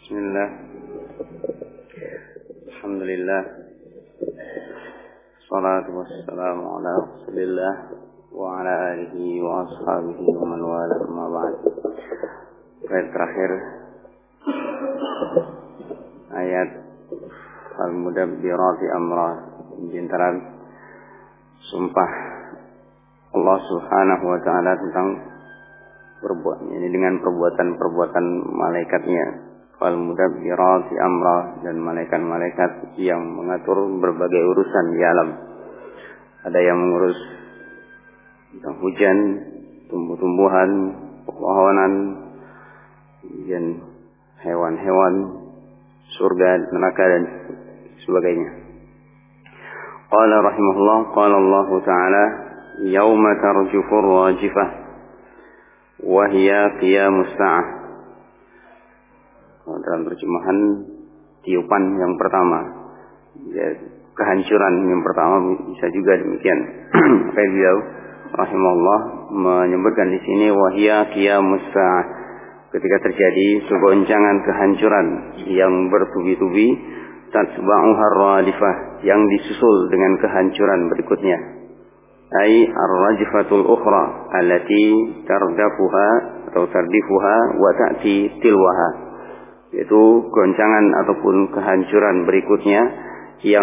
Bismillah. Alhamdulillah. Salatu wassalamu ala Rasulillah wa ala alihi wa ashabihi wa man wala amma ba'd. Ayat terakhir ayat Al-Mudabbirati amra, bintaran sumpah Allah Subhanahu wa taala tentang ini dengan perbuatan-perbuatan malaikatnya. Al-Mudabbirati amra, dan malaikat-malaikat yang mengatur berbagai urusan di alam. Ada yang mengurus tentang hujan, tumbuh-tumbuhan, pepohonan, dan hewan-hewan, surga, neraka dan sebagainya. Qala rahimahullah, qala Allah Ta'ala, yauma tarjufur rajifah wa hiya qiyamus sa'ah. Dalam terjemahan tiupan yang pertama, ya, kehancuran yang pertama, bisa juga demikian. Beliau rahimahullah menyebutkan di sini wahia qiyamus sa'ah, ketika terjadi segoncangan kehancuran yang bertubi-tubi, tatba'uha ar-radifah, yang disusul dengan kehancuran berikutnya. Ai ar-rajfatul ukhra allati tardafuha atau tardifuha wa ta'ti tilwaha, yaitu goncangan ataupun kehancuran berikutnya yang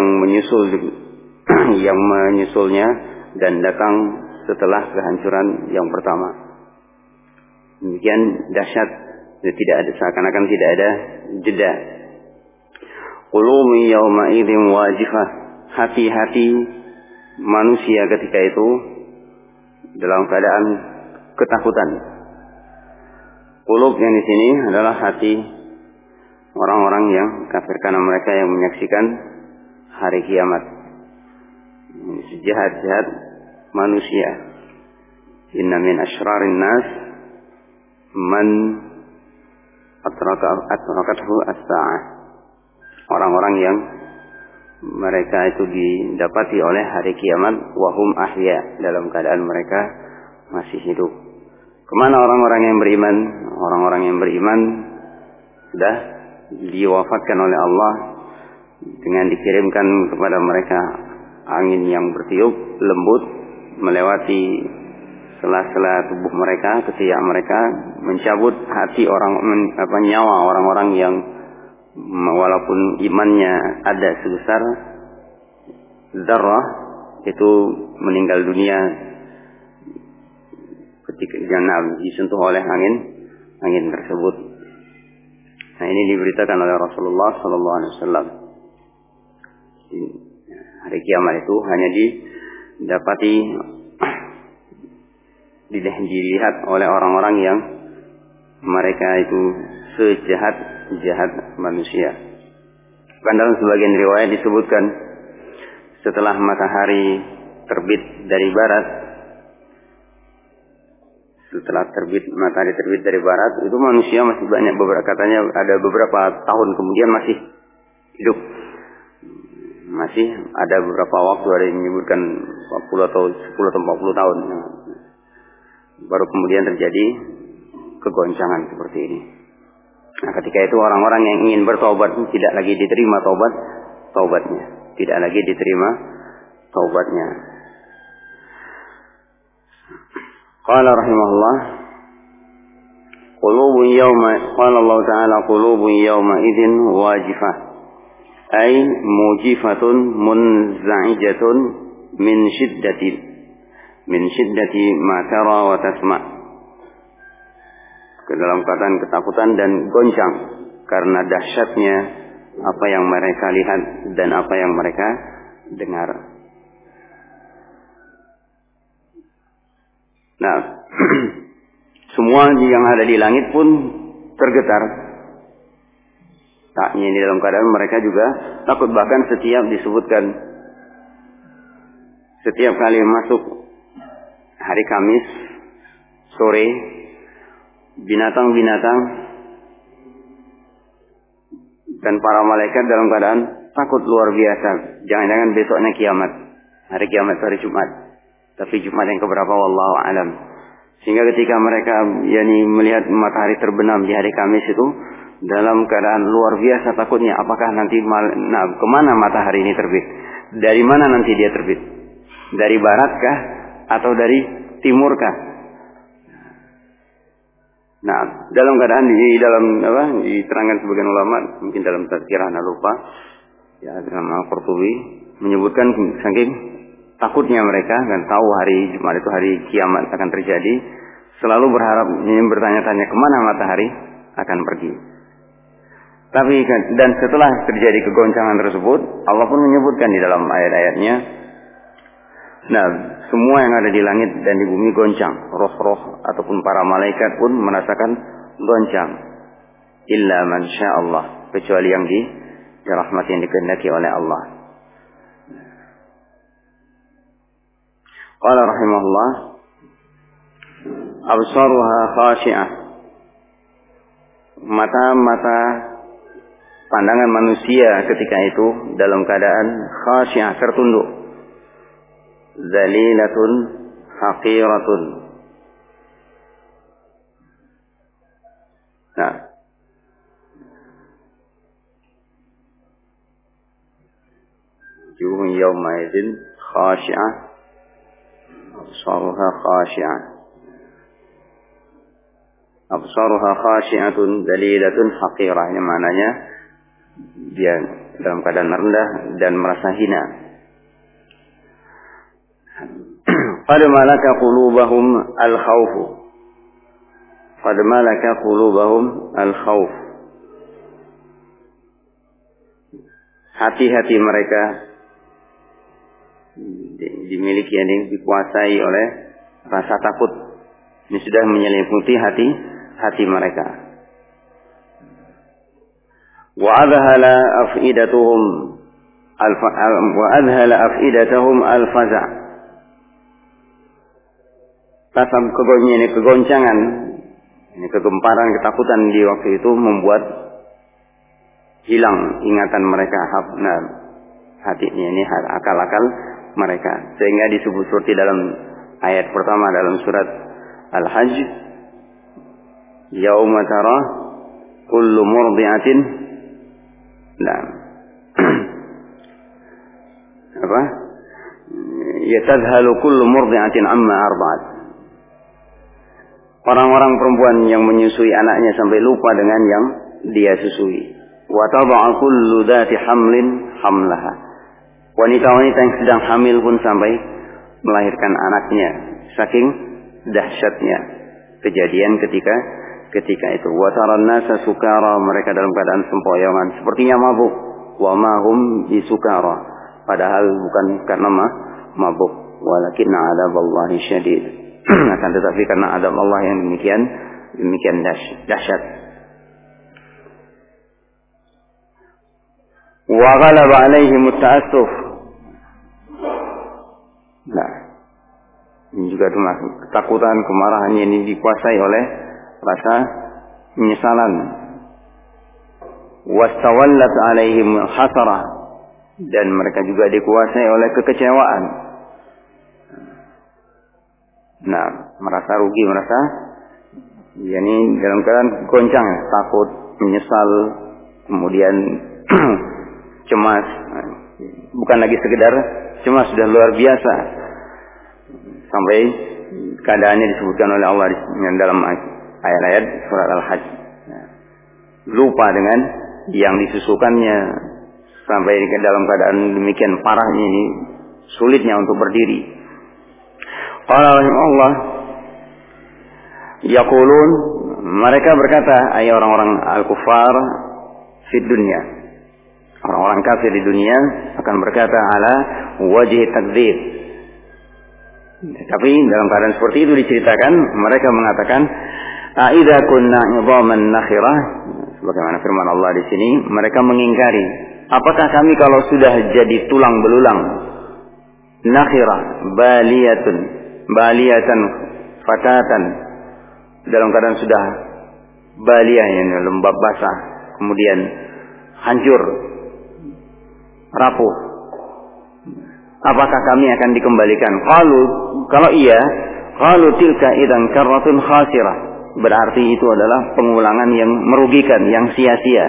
menyusulnya dan datang setelah kehancuran yang pertama. Demikian dahsyat, seakan-akan tidak ada jeda. Qulubu yawma idzin wajifah, hati-hati manusia ketika itu dalam keadaan ketakutan. Qulub yang di sini adalah hati orang-orang yang kafir, karena mereka yang menyaksikan hari kiamat. Sejahat-jahat manusia. Inna min asyrarin nas man atrakathu as-sa'ah. Orang-orang yang mereka itu didapati oleh hari kiamat wahum ahya, dalam keadaan mereka masih hidup. Kemana orang-orang yang beriman? Orang-orang yang beriman sudah diwafatkan oleh Allah dengan dikirimkan kepada mereka angin yang bertiup lembut melewati sela-sela tubuh mereka, ketiak mereka, mencabut hati nyawa orang-orang yang walaupun imannya ada sebesar zarrah, itu meninggal dunia ketika disentuh oleh angin tersebut. Nah, ini diberitakan oleh Rasulullah sallallahu alaihi wasallam. Hari kiamat itu hanya dilihat oleh orang-orang yang mereka itu sejahat manusia. Bahkan dalam sebagian riwayat disebutkan setelah matahari terbit dari barat, matahari terbit dari barat, itu manusia masih banyak, katanya ada beberapa tahun kemudian masih hidup. Masih ada beberapa waktu, ada yang menyebutkan 40 atau 10 atau 40 tahun. Baru kemudian terjadi kegoncangan seperti ini. Nah, ketika itu orang-orang yang ingin bertaubat tidak lagi diterima taubatnya. Tidak lagi diterima taubatnya. Qala rahimahullah, qala Allah Ta'ala, qulubun yawma idzin wajifah, ay mujifatun munza'ijatun min shiddati ma tara wa tasma', ke dalam keadaan ketakutan dan goncang karena dahsyatnya apa yang mereka lihat dan apa yang mereka dengar. Nah, semua yang ada di langit pun tergetar. Tak ini dalam keadaan mereka juga takut. Bahkan setiap kali masuk hari Kamis sore, binatang-binatang dan para malaikat dalam keadaan takut luar biasa. Jangan-jangan besoknya kiamat, hari kiamat hari Jumat. Tapi Jumat yang keberapa wallahu alam. Sehingga ketika mereka melihat matahari terbenam di hari Kamis itu, dalam keadaan luar biasa takutnya, apakah nanti kemana matahari ini terbit? Dari mana nanti dia terbit? Dari baratkah atau dari timurkah? Nah, dalam keadaan diterangkan sebagian ulama, mungkin dalam tazkirah lupa, ya dalam Al-Qurtubi menyebutkan saking takutnya mereka dan tahu hari Jumat itu hari kiamat akan terjadi, selalu berharap bertanya-tanya kemana matahari akan pergi. Tapi dan setelah terjadi kegoncangan tersebut, Allah pun menyebutkan di dalam ayat-ayatnya, nah, semua yang ada di langit dan di bumi goncang, roh-roh ataupun para malaikat pun merasakan goncang. Illa man sya'allah, kecuali yang dirahmati, yang dikehendaki oleh Allah. Qala rahimahullah, absaruha khashi'ah, mata-mata pandangan manusia ketika itu dalam keadaan khashi'ah, tertunduk, zalilatun haqiratun. Nah, wujuhun yawma idzin khashi'ah, absaruha khashi'ah, absaruha khashi'atun zalilatun haqirah. Ini maknanya dia dalam keadaan rendah dan merasa hina. Qad malaka qulubahum al-khawf, qad malaka qulubahum al-khawf. Hati-hati mereka dimiliki, yang dikuasai oleh rasa takut. Ini sudah menyelimuti hati mereka. Wa adhala afidatahum al-faza'. Tasab kegoncangan, ini kegemparan, ketakutan di waktu itu membuat hilang ingatan mereka, hatinya ini akal-akal mereka, sehingga disebut seperti dalam ayat pertama dalam surat Al-Hajj, yauma tara kullu murdi'atin, yatadhalu kullu murdi'atin amma arda'at. Orang-orang perempuan yang menyusui anaknya sampai lupa dengan yang dia susui. Wa tad'a kullu dzati hamlin hamlaha. Wanita-wanita yang sedang hamil pun sampai melahirkan anaknya, saking dahsyatnya kejadian ketika itu. Wa taran nasa sukara, mereka dalam keadaan sempoyongan, sepertinya mabuk. Wa ma hum bisukara, padahal bukan karena mabuk. Walakin 'adzaballahi syadid. Akan tetapi karena azab Allah yang demikian dahsyat. Wa ghalaba 'alaihim at-ta'assuf. Nah, ini juga termasuk ketakutan, kemarahan ini dikuasai oleh rasa penyesalan. Wastawallat 'alaihim hasarah, dan mereka juga dikuasai oleh kekecewaan. Nah, merasa rugi, merasa dalam keadaan goncang, takut, menyesal, kemudian cemas. Bukan lagi sekedar cemas, sudah luar biasa. Sampai keadaannya disebutkan oleh Allah dalam ayat-ayat surat Al-Hajj. Lupa dengan yang disusukannya, sampai dalam keadaan demikian parahnya ini, sulitnya untuk berdiri. Qala rahimahullah, yaqulun, mereka berkata, ay orang-orang al-kufar fi dunya, orang-orang kafir di dunia akan berkata ala wajhi takdzib. Tapi dalam keadaan seperti itu diceritakan, mereka mengatakan, aidza kunna 'idhaman nakhirah, sebagaimana firman Allah di sini, mereka mengingkari, apakah kami kalau sudah jadi tulang belulang, nakhirah, baliyatan fatatan, dalam keadaan sudah baliyah, lembab basah, kemudian hancur, rapuh, apakah kami akan dikembalikan? Kalau iya, qalu tilka idzan karratun khasirah. berarti itu adalah pengulangan yang merugikan, yang sia-sia.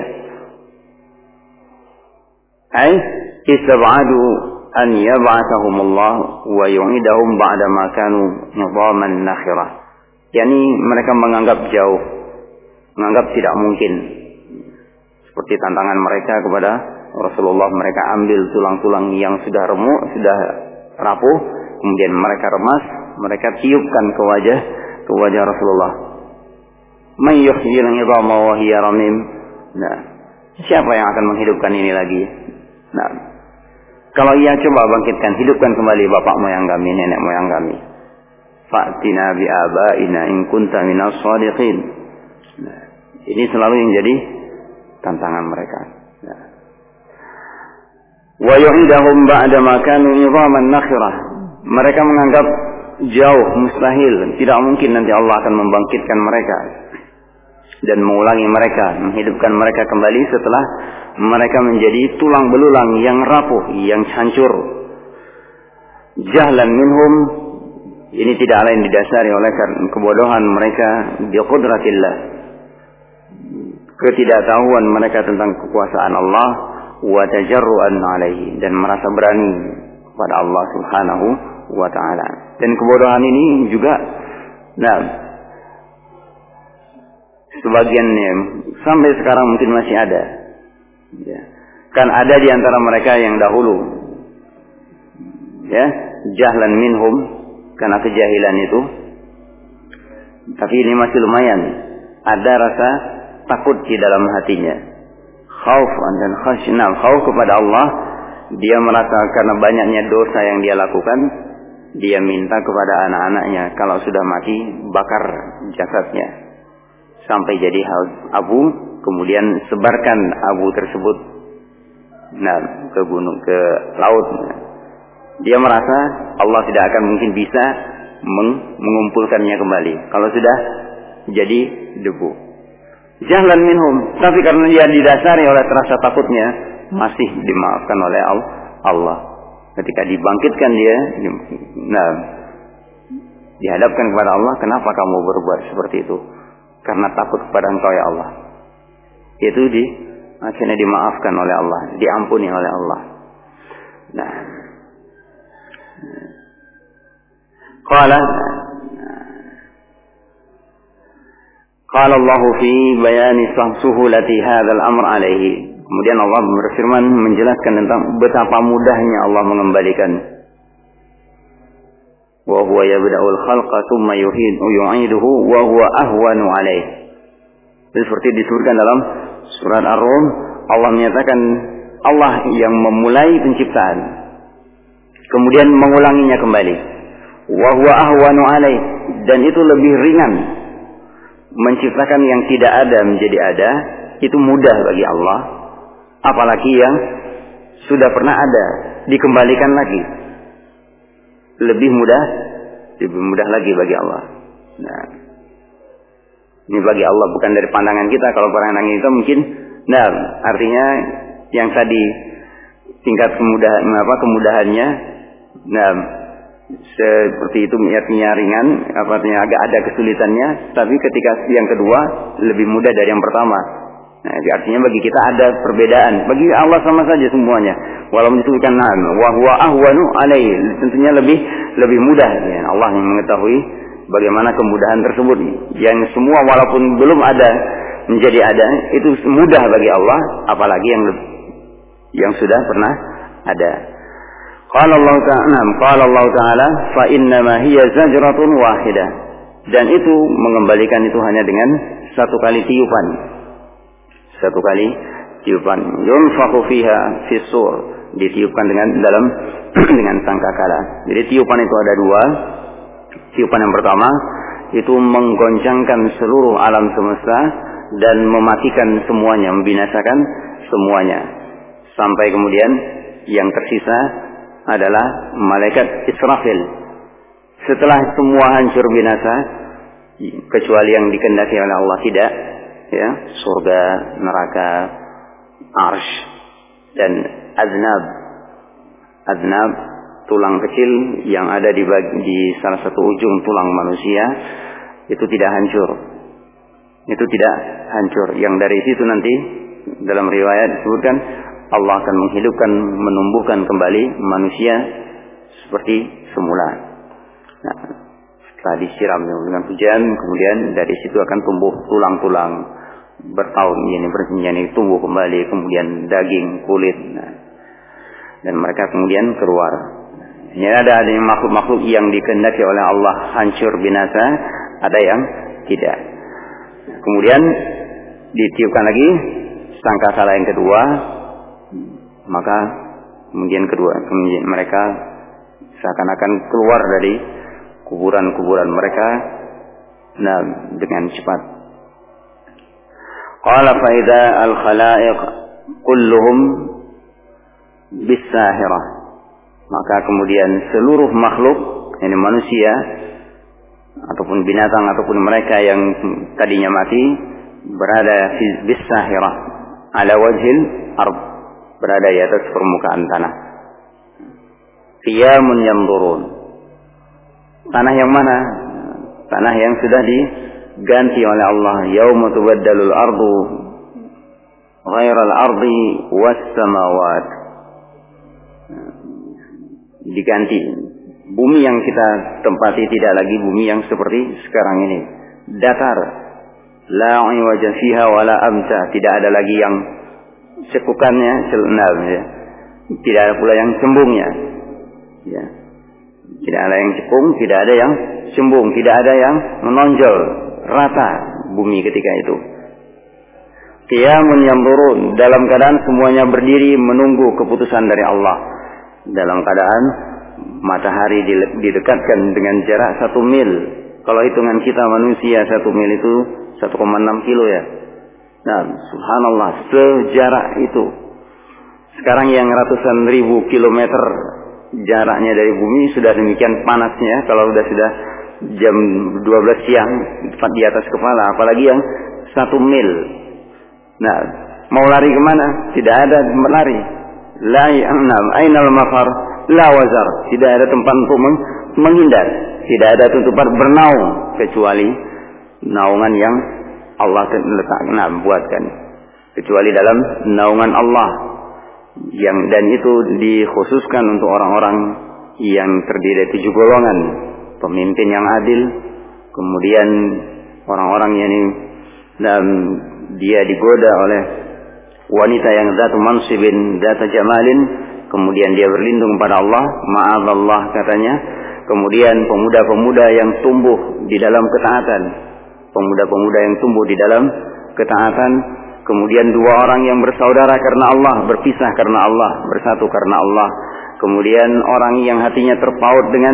Ai istab'adu an yab'athahumullah wa yu'idahum ba'da ma kanu nidhaman nakhirah. Yani mereka menganggap jauh, menganggap tidak mungkin. Seperti tantangan mereka kepada Rasulullah, mereka ambil tulang-tulang yang sudah remuk, sudah rapuh, kemudian mereka remas, mereka tiupkan ke wajah Rasulullah. May yuhyil 'idhama wa hiya ramim. Nah, siapa yang akan menghidupkan ini lagi? Nah, kalau ia coba bangkitkan, hidupkan kembali bapak moyang kami, nenek moyang kami. Fa'tina bi abaina in kunta minas shadiqin. Nah, ini selalu yang jadi tantangan mereka. Nah. Wa yu'idahum ba'da ma kanu idhaman nakhirah. Mereka menganggap jauh, mustahil, tidak mungkin nanti Allah akan membangkitkan mereka dan mengulangi mereka, menghidupkan mereka kembali setelah mereka menjadi tulang belulang yang rapuh, yang hancur. Jahlan minhum, ini tidak lain didasari oleh kebodohan mereka bi qudratillah, ketidaktahuan mereka tentang kekuasaan Allah, wa tajarruan alaihi, dan merasa berani kepada Allah Subhanahu wa ta'ala. Dan kebodohan ini juga sebagiannya sampai sekarang mungkin masih ada. Ya. Kan ada di antara mereka yang dahulu, ya, jahlan minhum, karena kejahilan itu. Tapi ini masih lumayan, ada rasa takut di dalam hatinya. Khauf dan khasyah, khauf kepada Allah. Dia merasa karena banyaknya dosa yang dia lakukan, dia minta kepada anak-anaknya kalau sudah mati bakar jasadnya sampai jadi abu, kemudian sebarkan abu tersebut ke gunung, ke laut. Dia merasa Allah tidak akan mungkin bisa mengumpulkannya kembali kalau sudah jadi debu. Jahlan minhum, tapi karena dia didasari oleh rasa takutnya, masih dimaafkan oleh Allah. Ketika dibangkitkan dia, dihadapkan kepada Allah, kenapa kamu berbuat seperti itu? Karena takut kepada Engkau ya Allah. Itu akhirnya dimaafkan oleh Allah, diampuni oleh Allah. Nah, qala Allah fi bayani suhulati hadzal amr alaihi. Kemudian Allah berfirman menjelaskan tentang betapa mudahnya Allah mengembalikan. Wa huwa yabda'ul khalqa tsumma yu'iduhu wa huwa ahwanu alaihi. Seperti disebutkan dalam surat Ar-Rum, Allah menyatakan Allah yang memulai penciptaan, kemudian mengulanginya kembali. Wa huwa ahwanu alaihi, dan itu lebih ringan. Menciptakan yang tidak ada menjadi ada, itu mudah bagi Allah. Apalagi yang sudah pernah ada dikembalikan lagi, lebih mudah lagi bagi Allah. Nah, ini bagi Allah, bukan dari pandangan kita. Kalau pandangan kita mungkin, artinya yang tadi tingkat kemudahannya, seperti itu artinya ringan, artinya agak ada kesulitannya. Tapi ketika yang kedua lebih mudah dari yang pertama. Nah, artinya bagi kita ada perbedaan. Bagi Allah sama saja semuanya. Walaupun disebutkan wa huwa ahwanu alaihi, tentunya lebih mudah. Ya, Allah yang mengetahui bagaimana kemudahan tersebut. Yang semua walaupun belum ada menjadi ada, itu mudah bagi Allah, apalagi yang sudah pernah ada. Qala Allah Ta'ala fa innama hiya zajratun wahidah. Dan itu mengembalikan itu hanya dengan satu kali tiupan. Satu kali tiupan. Yunfakhu fiha fis-sur, ditiupkan dengan sangkakala. Jadi tiupan itu ada dua. Tiupan yang pertama itu menggoncangkan seluruh alam semesta dan mematikan semuanya, membinasakan semuanya. Sampai kemudian yang tersisa adalah malaikat Israfil. Setelah semua hancur binasa, kecuali yang dikehendaki oleh Allah, tidak, ya, surga, neraka, arsy, dan aznab, tulang kecil yang ada di salah satu ujung tulang manusia, itu tidak hancur. itu tidak hancur. Yang dari situ nanti dalam riwayat disebutkan Allah akan menghidupkan, menumbuhkan kembali manusia seperti semula. Nah, setelah disiram dengan hujan, kemudian dari situ akan tumbuh tulang-tulang bertahun ini tumbuh kembali, kemudian daging, kulit. Nah, dan mereka kemudian keluar. Ini ada yang makhluk-makhluk yang dikehendaki oleh Allah hancur binasa, ada yang tidak. Kemudian ditiupkan lagi sangkakala yang kedua, maka kemudian mereka seakan-akan keluar dari kuburan-kuburan mereka, nah, dengan cepat. Qala fa idza al-khalaiq kulluhum bis-sahirah. Maka kemudian seluruh makhluk, ini manusia ataupun binatang ataupun mereka yang tadinya mati, berada bis-sahirah ala wajhil ard, berada di atas permukaan tanah. Qiyamun yanzurun. Tanah yang mana? Tanah yang sudah diganti oleh Allah. Yauma tubaddalul ardu ghairal ardi was samawat. Diganti. Bumi yang kita tempati tidak lagi bumi yang seperti sekarang ini. Datar. La iwaja fiha wala amta. Tidak ada lagi yang cekukannya, ya. Tidak ada pula yang cembungnya. Ya. Tidak ada yang cekung, tidak ada yang cembung, tidak ada yang menonjol, rata bumi ketika itu. Qiyamun yanzurun, dalam keadaan semuanya berdiri menunggu keputusan dari Allah. Dalam keadaan matahari didekatkan dengan jarak 1 mil. Kalau hitungan kita manusia 1 mil itu 1,6 kilo ya. Nah, subhanallah, sejarak itu. Sekarang yang ratusan ribu kilometer jaraknya dari bumi sudah demikian panasnya, kalau sudah jam 12 siang tepat di atas kepala, apalagi yang 1 mil. Nah, mau lari kemana? Tidak ada tempat lari. La ya'nam ainal mafar la wazar. Tidak ada tempat untuk menghindar. Tidak ada tempat bernaung kecuali naungan yang Allah letakkan, buatkan. Kecuali dalam naungan Allah. Dan itu dikhususkan untuk orang-orang yang terdiri dari 7 golongan, pemimpin yang adil, kemudian orang-orang yang dia digoda oleh wanita yang zatu mansibin, zatu jamalin, kemudian dia berlindung pada Allah, ma'adzallah katanya, kemudian pemuda-pemuda yang tumbuh di dalam ketaatan, pemuda-pemuda yang tumbuh di dalam ketaatan. Kemudian 2 orang yang bersaudara karena Allah, berpisah karena Allah, bersatu karena Allah. Kemudian orang yang hatinya terpaut dengan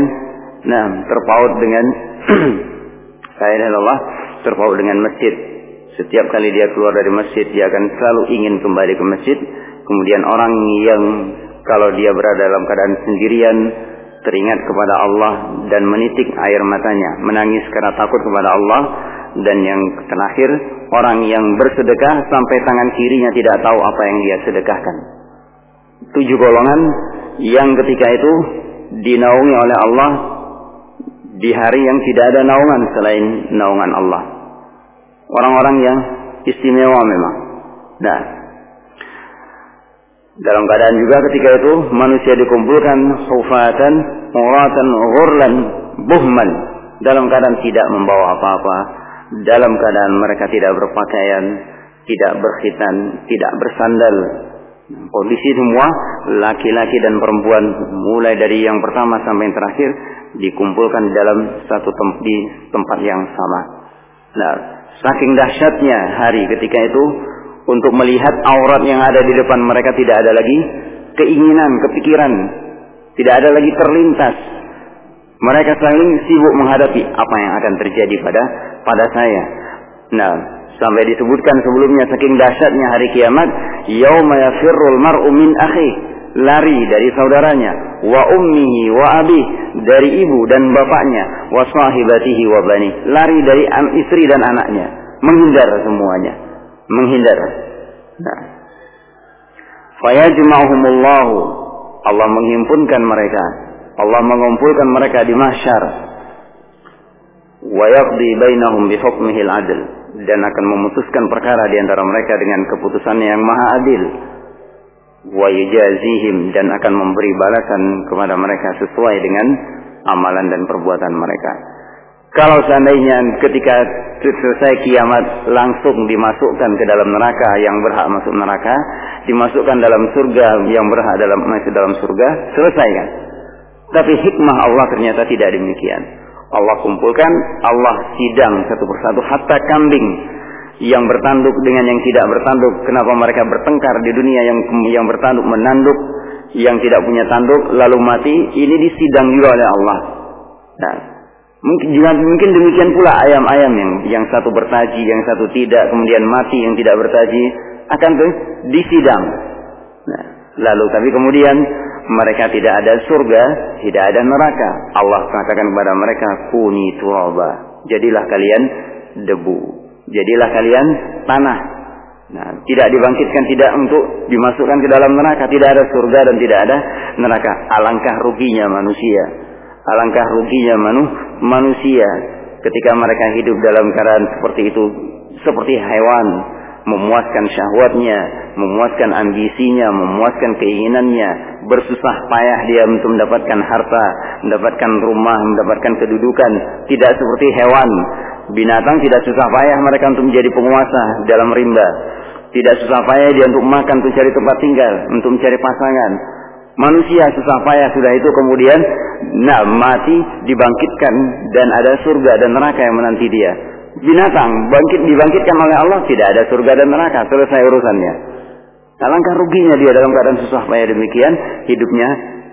Allah, terpaut dengan masjid. Setiap kali dia keluar dari masjid, dia akan selalu ingin kembali ke masjid. Kemudian orang yang kalau dia berada dalam keadaan sendirian, teringat kepada Allah dan menitik air matanya, menangis karena takut kepada Allah. Dan yang terakhir, orang yang bersedekah sampai tangan kirinya tidak tahu apa yang dia sedekahkan. 7 golongan yang ketika itu dinaungi oleh Allah di hari yang tidak ada naungan selain naungan Allah. Orang-orang yang istimewa memang. Nah, dalam keadaan juga ketika itu manusia dikumpulkan hufatan, uratan, ghurlan, buhman, dalam keadaan tidak membawa apa-apa. Dalam keadaan mereka tidak berpakaian, tidak berkhitan, tidak bersandal. Kondisi semua laki-laki dan perempuan mulai dari yang pertama sampai yang terakhir dikumpulkan dalam satu tempat yang sama. Nah, saking dahsyatnya hari ketika itu, untuk melihat aurat yang ada di depan mereka tidak ada lagi keinginan, kepikiran, tidak ada lagi terlintas. Mereka saling sibuk menghadapi apa yang akan terjadi pada saya. Nah, sampai disebutkan sebelumnya saking dahsyatnya hari kiamat, yauma yafirrul mar'u min akhi, lari dari saudaranya, wa ummihi wa abih, dari ibu dan bapaknya, wa sahibatihi wa bani, lari dari istri dan anaknya, menghindar semuanya, menghindar. Nah, fayajma'uhumullahu, Allah menghimpunkan mereka, Allah mengumpulkan mereka di mahsyar, wa yaqdi bainahum bi hukmihil adl, dan akan memutuskan perkara di antara mereka dengan keputusannya yang maha adil. Wa yajazihim, dan akan memberi balasan kepada mereka sesuai dengan amalan dan perbuatan mereka. Kalau seandainya ketika selesai kiamat langsung dimasukkan ke dalam neraka yang berhak masuk neraka, dimasukkan dalam surga yang berhak masuk dalam surga, selesai kan? Tapi hikmah Allah ternyata tidak demikian. Allah kumpulkan, Allah sidang satu persatu, hatta kambing yang bertanduk dengan yang tidak bertanduk. Kenapa mereka bertengkar di dunia, yang bertanduk menanduk, yang tidak punya tanduk lalu mati, ini disidang juga oleh Allah. Nah, mungkin demikian pula ayam-ayam yang satu bertaji, yang satu tidak, kemudian mati yang tidak bertaji, akan disidang. Nah, lalu tapi kemudian mereka tidak ada surga, tidak ada neraka. Allah mengatakan kepada mereka, kuni turaba, jadilah kalian debu, jadilah kalian tanah. Nah, tidak dibangkitkan, tidak untuk dimasukkan ke dalam neraka, tidak ada surga dan tidak ada neraka. Alangkah ruginya manusia, alangkah ruginya manusia ketika mereka hidup dalam keadaan seperti itu, seperti hewan, memuaskan syahwatnya, memuaskan ambisinya, memuaskan keinginannya, bersusah payah dia untuk mendapatkan harta, mendapatkan rumah, mendapatkan kedudukan. Tidak seperti hewan, binatang tidak susah payah mereka untuk menjadi penguasa dalam rimba. Tidak susah payah dia untuk makan, untuk cari tempat tinggal, untuk mencari pasangan. Manusia susah payah sudah itu, kemudian mati, dibangkitkan, dan ada surga dan neraka yang menanti dia. Binatang dibangkitkan oleh Allah, tidak ada surga dan neraka, selesai urusannya. Alangkah ruginya dia dalam keadaan susah payah demikian, hidupnya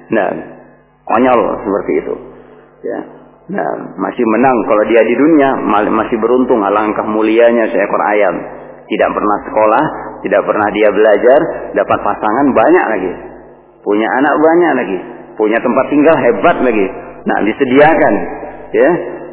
konyol seperti itu. Ya. Masih menang kalau dia di dunia, masih beruntung. Alangkah mulianya seekor ayam, tidak pernah sekolah, tidak pernah dia belajar, dapat pasangan banyak lagi, punya anak banyak lagi, punya tempat tinggal hebat lagi. Nah, disediakan, ya.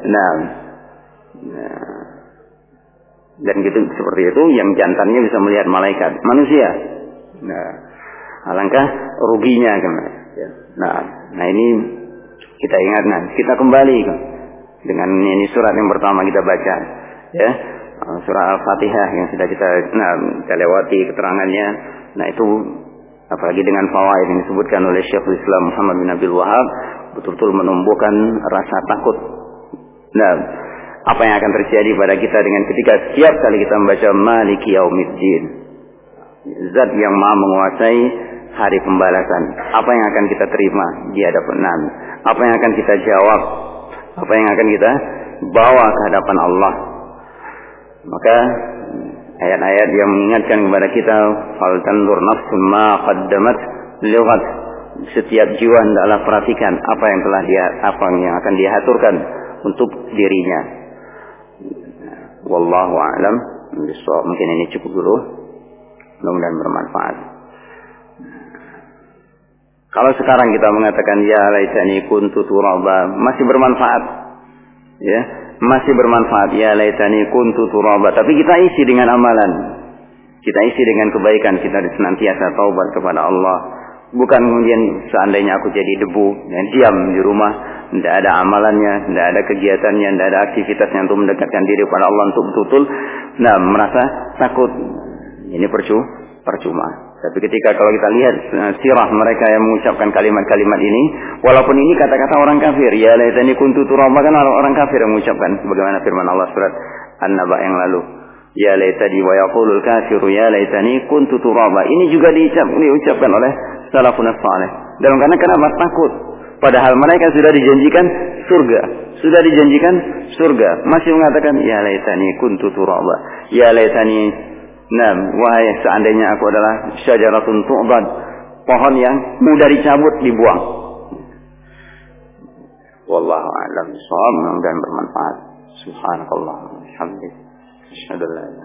Dan gitu seperti itu, yang jantannya bisa melihat malaikat manusia. Nah, alangkah ruginya kan. Nah ini kita ingat, kita kembali dengan ini surat yang pertama kita baca, ya, surah Al-Fatihah yang sudah kita lewati keterangannya. Nah itu apalagi dengan fawaid yang disebutkan oleh Syekhul Islam Muhammad bin Abdul Wahab, betul-betul menumbuhkan rasa takut. Nah, apa yang akan terjadi pada kita dengan ketika setiap kali kita membaca Maliki Yaumiddin, Zat yang Maha menguasai hari pembalasan, apa yang akan kita terima di hadapan Nabi, apa yang akan kita jawab, apa yang akan kita bawa ke hadapan Allah. Maka ayat-ayat yang mengingatkan kepada kita, fal tanzur nafsun ma qaddamat lighad, setiap jiwa hendaklah perhatikan apa yang akan dia aturkan untuk dirinya. Wallahu a'lam bishawab. Mungkin ini cukup dulu, mudah-mudahan bermanfaat. Kalau sekarang kita mengatakan ya laitani kuntu turaba, masih bermanfaat, ya, masih bermanfaat. Ya laitani kuntu turaba, tapi kita isi dengan amalan, kita isi dengan kebaikan, kita senantiasa taubat kepada Allah. Bukan kemudian seandainya aku jadi debu dan diam di rumah, tidak ada amalannya, tidak ada kegiatannya, tidak ada aktivitasnya untuk mendekatkan diri kepada Allah, untuk betul-betul merasa takut. Ini percuma. Tapi ketika kalau kita lihat sirah mereka yang mengucapkan kalimat-kalimat ini, walaupun ini kata-kata orang kafir, ya laitani kuntu turaba, kan orang kafir yang mengucapkan, sebagaimana firman Allah surat An-Naba yang lalu, ya laitani wa yaqulul kafiru ya laitani kuntu turaba. Ini juga diucapkan oleh salafun salih. Dalam karena kenapa? Takut. Padahal mereka sudah dijanjikan surga, masih mengatakan ya laitani kuntu turaba, ya laitani, wahai seandainya aku adalah syajaratun tu'bad, pohon yang mudah dicabut, dibuang. Wallahu a'lam bishawab, mudah-mudahan bermanfaat. Subhanallah, alhamdulillah, asyhadu an la ilaha